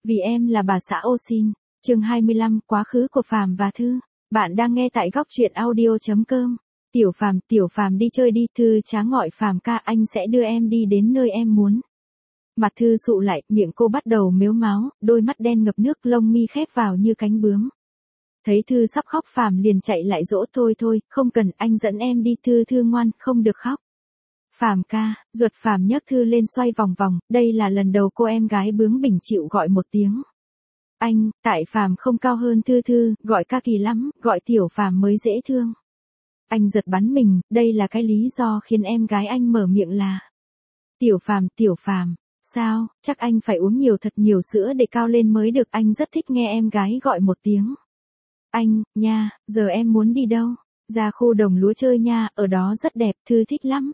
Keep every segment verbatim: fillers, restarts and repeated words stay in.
Vì em là bà xã ô xin. Chương hai mươi lăm, quá khứ của Phàm và Thư. Bạn đang nghe tại góc truyện audio chấm com. Tiểu Phàm, Tiểu Phàm đi chơi đi, Thư tráng gọi Phàm ca, anh sẽ đưa em đi đến nơi em muốn. Mặt Thư sụ lại, miệng cô bắt đầu mếu máo, đôi mắt đen ngập nước, lông mi khép vào như cánh bướm. Thấy Thư sắp khóc, Phàm liền chạy lại dỗ, thôi thôi, không cần, anh dẫn em đi. Thư Thư ngoan, không được khóc. Phàm ca, ruột Phàm nhấc Thư lên xoay vòng vòng, đây là lần đầu cô em gái bướng bỉnh chịu gọi một tiếng. Anh, tại Phàm không cao hơn Thư Thư, gọi ca kỳ lắm, gọi Tiểu Phàm mới dễ thương. Anh giật bắn mình, đây là cái lý do khiến em gái anh mở miệng là Tiểu Phàm, Tiểu Phàm. Sao, chắc anh phải uống nhiều thật nhiều sữa để cao lên mới được. Anh rất thích nghe em gái gọi một tiếng. Anh, nha, giờ em muốn đi đâu? Ra khu đồng lúa chơi nha, ở đó rất đẹp, Thư thích lắm.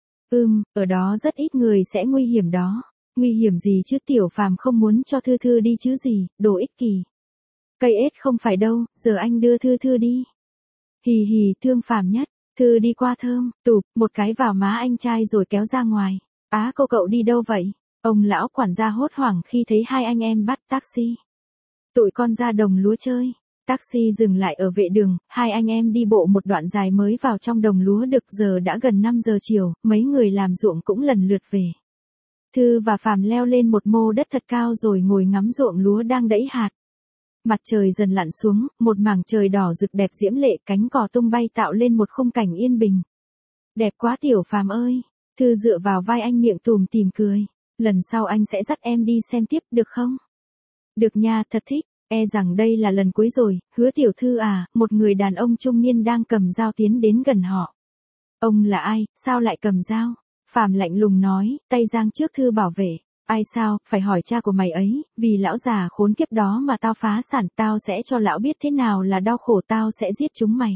Ừm, ở đó rất ít người, sẽ nguy hiểm đó. Nguy hiểm gì chứ? Tiểu Phàm không muốn cho Thư Thư đi chứ gì, đồ ích kỷ. Cây ếch không phải đâu, giờ anh đưa Thư Thư đi. Hì hì, thương Phàm nhất. Thư đi qua thơm, tụp, một cái vào má anh trai rồi kéo ra ngoài. Á, cô cậu đi đâu vậy? Ông lão quản gia hốt hoảng khi thấy hai anh em bắt taxi. Tụi con ra đồng lúa chơi. Taxi dừng lại ở vệ đường, hai anh em đi bộ một đoạn dài mới vào trong đồng lúa được. Giờ đã gần năm giờ chiều, mấy người làm ruộng cũng lần lượt về. Thư và Phàm leo lên một mô đất thật cao rồi ngồi ngắm ruộng lúa đang đẫy hạt. Mặt trời dần lặn xuống, một mảng trời đỏ rực đẹp diễm lệ, cánh cò tung bay tạo lên một khung cảnh yên bình. Đẹp quá Tiểu Phàm ơi. Thư dựa vào vai anh, miệng tùm tìm cười. Lần sau anh sẽ dắt em đi xem tiếp, được không? Được nha, thật thích. E rằng đây là lần cuối rồi, Hứa tiểu thư à. Một người đàn ông trung niên đang cầm dao tiến đến gần họ. Ông là ai, sao lại cầm dao? Phàm lạnh lùng nói, tay giang trước Thư bảo vệ. Ai sao, phải hỏi cha của mày ấy, vì lão già khốn kiếp đó mà tao phá sản, tao sẽ cho lão biết thế nào là đau khổ, tao sẽ giết chúng mày.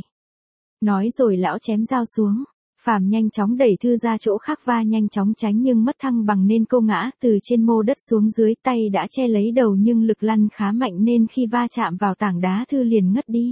Nói rồi lão chém dao xuống. Phàm nhanh chóng đẩy Thư ra chỗ khác và nhanh chóng tránh nhưng mất thăng bằng nên cô ngã từ trên mô đất xuống dưới, tay đã che lấy đầu nhưng lực lăn khá mạnh nên khi va chạm vào tảng đá Thư liền ngất đi.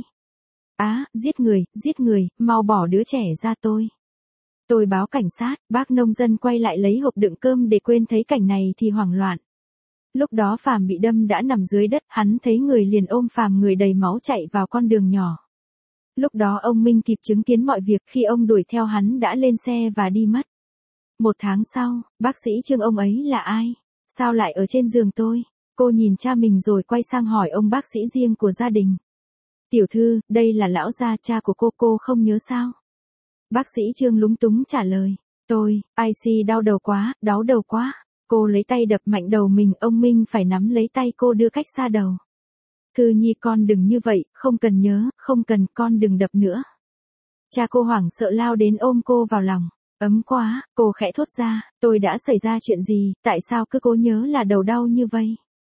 Á, giết người, giết người, mau bỏ đứa trẻ ra tôi. Tôi báo cảnh sát. Bác nông dân quay lại lấy hộp đựng cơm để quên thấy cảnh này thì hoảng loạn. Lúc đó Phàm bị đâm đã nằm dưới đất, hắn thấy người liền ôm Phàm, người đầy máu chạy vào con đường nhỏ. Lúc đó ông Minh kịp chứng kiến mọi việc, khi ông đuổi theo hắn đã lên xe và đi mất. Một tháng sau, bác sĩ Trương, ông ấy là ai? Sao lại ở trên giường tôi? Cô nhìn cha mình rồi quay sang hỏi ông bác sĩ riêng của gia đình. Tiểu Thư, đây là lão gia, cha của cô, cô không nhớ sao? Bác sĩ Trương lúng túng trả lời. Tôi, ai xi đau đầu quá, đau đầu quá. Cô lấy tay đập mạnh đầu mình, ông Minh phải nắm lấy tay cô đưa cách xa đầu. Thư nhi, con đừng như vậy, không cần nhớ, không cần, con đừng đập nữa. Cha cô hoảng sợ lao đến ôm cô vào lòng. Ấm quá, cô khẽ thốt ra, tôi đã xảy ra chuyện gì, tại sao cứ cố nhớ là đầu đau như vậy?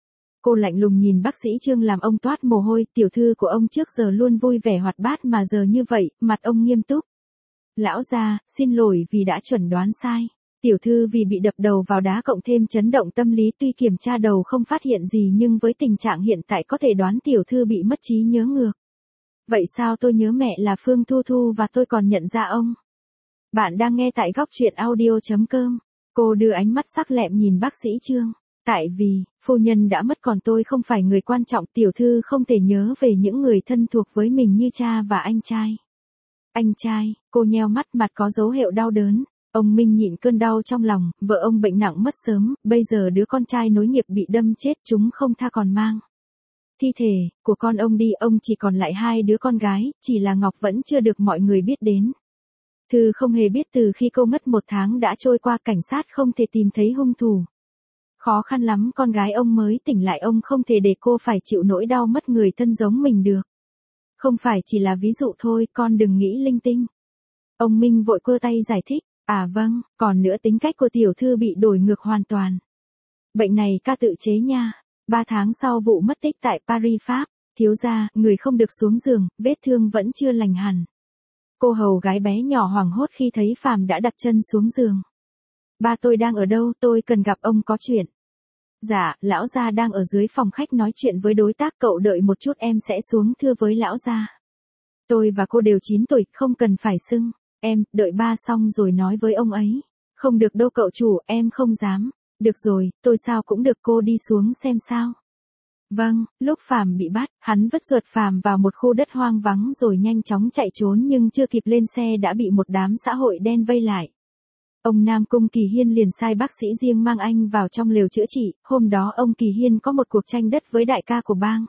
Cô lạnh lùng nhìn bác sĩ Trương làm ông toát mồ hôi. Tiểu thư của ông trước giờ luôn vui vẻ hoạt bát mà giờ như vậy, mặt ông nghiêm túc. Lão gia, xin lỗi vì đã chuẩn đoán sai. Tiểu thư vì bị đập đầu vào đá cộng thêm chấn động tâm lý, tuy kiểm tra đầu không phát hiện gì nhưng với tình trạng hiện tại có thể đoán tiểu thư bị mất trí nhớ ngược. Vậy sao tôi nhớ mẹ là Phương Thu Thu và tôi còn nhận ra ông? Bạn đang nghe tại góc truyện audio chấm com. Cô đưa ánh mắt sắc lẹm nhìn bác sĩ Trương. Tại vì, phu nhân đã mất còn tôi không phải người quan trọng, tiểu thư không thể nhớ về những người thân thuộc với mình như cha và anh trai. Anh trai, cô nheo mắt, mặt có dấu hiệu đau đớn. Ông Minh nhịn cơn đau trong lòng, vợ ông bệnh nặng mất sớm, bây giờ đứa con trai nối nghiệp bị đâm chết, chúng không tha còn mang thi thể của con ông đi, ông chỉ còn lại hai đứa con gái, chỉ là Ngọc vẫn chưa được mọi người biết đến. Thư không hề biết từ khi cô mất một tháng đã trôi qua, cảnh sát không thể tìm thấy hung thủ. Khó khăn lắm con gái ông mới tỉnh lại, ông không thể để cô phải chịu nỗi đau mất người thân giống mình được. Không phải chỉ là ví dụ thôi, con đừng nghĩ linh tinh. Ông Minh vội cơ tay giải thích. À vâng, còn nữa tính cách của tiểu thư bị đổi ngược hoàn toàn. Bệnh này ca tự chế nha. Ba tháng sau vụ mất tích tại Paris, Pháp, thiếu gia, người không được xuống giường, vết thương vẫn chưa lành hẳn. Cô hầu gái bé nhỏ hoảng hốt khi thấy Phàm đã đặt chân xuống giường. Ba tôi đang ở đâu, tôi cần gặp ông có chuyện. Dạ, lão gia đang ở dưới phòng khách nói chuyện với đối tác, cậu đợi một chút em sẽ xuống thưa với lão gia. Tôi và cô đều chín tuổi, không cần phải xưng. Em, đợi ba xong rồi nói với ông ấy. Không được đâu cậu chủ, em không dám. Được rồi, tôi sao cũng được, cô đi xuống xem sao. Vâng, lúc Phàm bị bắt, hắn vứt ruột Phàm vào một khu đất hoang vắng rồi nhanh chóng chạy trốn nhưng chưa kịp lên xe đã bị một đám xã hội đen vây lại. Ông Nam Cung Kỳ Hiên liền sai bác sĩ riêng mang anh vào trong lều chữa trị, hôm đó ông Kỳ Hiên có một cuộc tranh đất với đại ca của bang.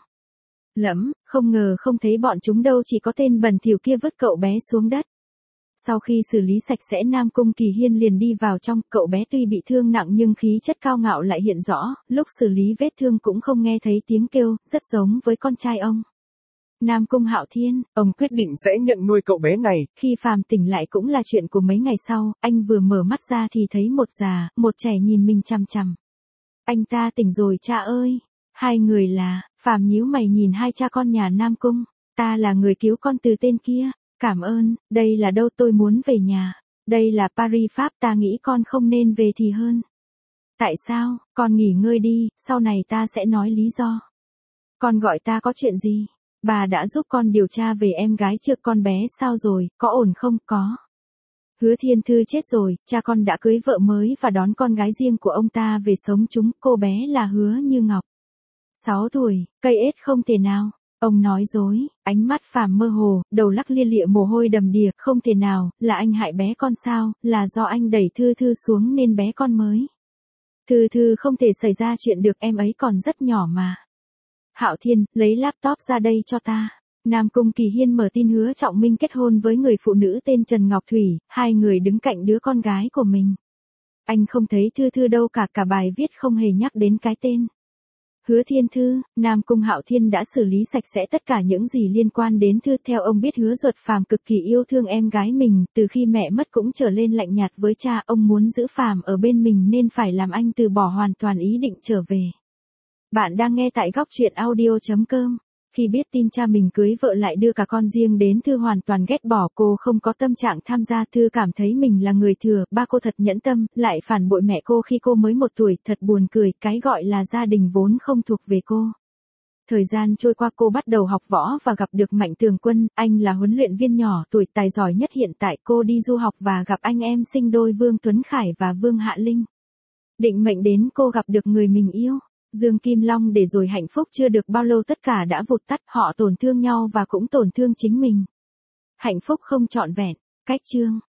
Lẫm, không ngờ không thấy bọn chúng đâu, chỉ có tên bẩn thỉu kia vứt cậu bé xuống đất. Sau khi xử lý sạch sẽ Nam Cung Kỳ Hiên liền đi vào trong, cậu bé tuy bị thương nặng nhưng khí chất cao ngạo lại hiện rõ, lúc xử lý vết thương cũng không nghe thấy tiếng kêu, rất giống với con trai ông. Nam Cung Hạo Thiên, ông quyết định sẽ nhận nuôi cậu bé này. Khi Phàm tỉnh lại cũng là chuyện của mấy ngày sau, anh vừa mở mắt ra thì thấy một già, một trẻ nhìn mình chằm chằm. Anh ta tỉnh rồi cha ơi. Hai người là, Phàm nhíu mày nhìn hai cha con nhà Nam Cung. Ta là người cứu con từ tên kia. Cảm ơn, đây là đâu, tôi muốn về nhà. Đây là Paris Pháp, ta nghĩ con không nên về thì hơn. Tại sao, con nghỉ ngơi đi, sau này ta sẽ nói lý do. Con gọi ta có chuyện gì? Bà đã giúp con điều tra về em gái trước con bé sao rồi, có ổn không? Có. Hứa Thiên Thư chết rồi, cha con đã cưới vợ mới và đón con gái riêng của ông ta về sống chúng, cô bé là Hứa Như Ngọc. sáu tuổi, cây ết không thể nào. Ông nói dối, ánh mắt Phàm mơ hồ, đầu lắc lia lịa mồ hôi đầm đìa, không thể nào, là anh hại bé con sao, là do anh đẩy Thư Thư xuống nên bé con mới. Thư Thư không thể xảy ra chuyện được, em ấy còn rất nhỏ mà. Hạo Thiên, lấy laptop ra đây cho ta. Nam Cung Kỳ Hiên mở tin Hứa Trọng Minh kết hôn với người phụ nữ tên Trần Ngọc Thủy, hai người đứng cạnh đứa con gái của mình. Anh không thấy Thư Thư đâu cả, cả bài viết không hề nhắc đến cái tên. Hứa Thiên Thư, Nam Cung Hạo Thiên đã xử lý sạch sẽ tất cả những gì liên quan đến Thư. Theo ông biết Hứa ruột Phàm cực kỳ yêu thương em gái mình, từ khi mẹ mất cũng trở lên lạnh nhạt với cha, ông muốn giữ Phàm ở bên mình nên phải làm anh từ bỏ hoàn toàn ý định trở về. Bạn đang nghe tại góc truyện audio chấm com. Khi biết tin cha mình cưới vợ lại đưa cả con riêng đến, Thư hoàn toàn ghét bỏ, cô không có tâm trạng tham gia. Thư cảm thấy mình là người thừa, ba cô thật nhẫn tâm, lại phản bội mẹ cô khi cô mới một tuổi, thật buồn cười, cái gọi là gia đình vốn không thuộc về cô. Thời gian trôi qua, cô bắt đầu học võ và gặp được Mạnh Tường Quân, anh là huấn luyện viên nhỏ tuổi tài giỏi nhất hiện tại. Cô đi du học và gặp anh em sinh đôi Vương Tuấn Khải và Vương Hạ Linh. Định mệnh đến cô gặp được người mình yêu. Dương Kim Long, để rồi hạnh phúc chưa được bao lâu tất cả đã vụt tắt, họ tổn thương nhau và cũng tổn thương chính mình. Hạnh phúc không trọn vẹn. Cách chương.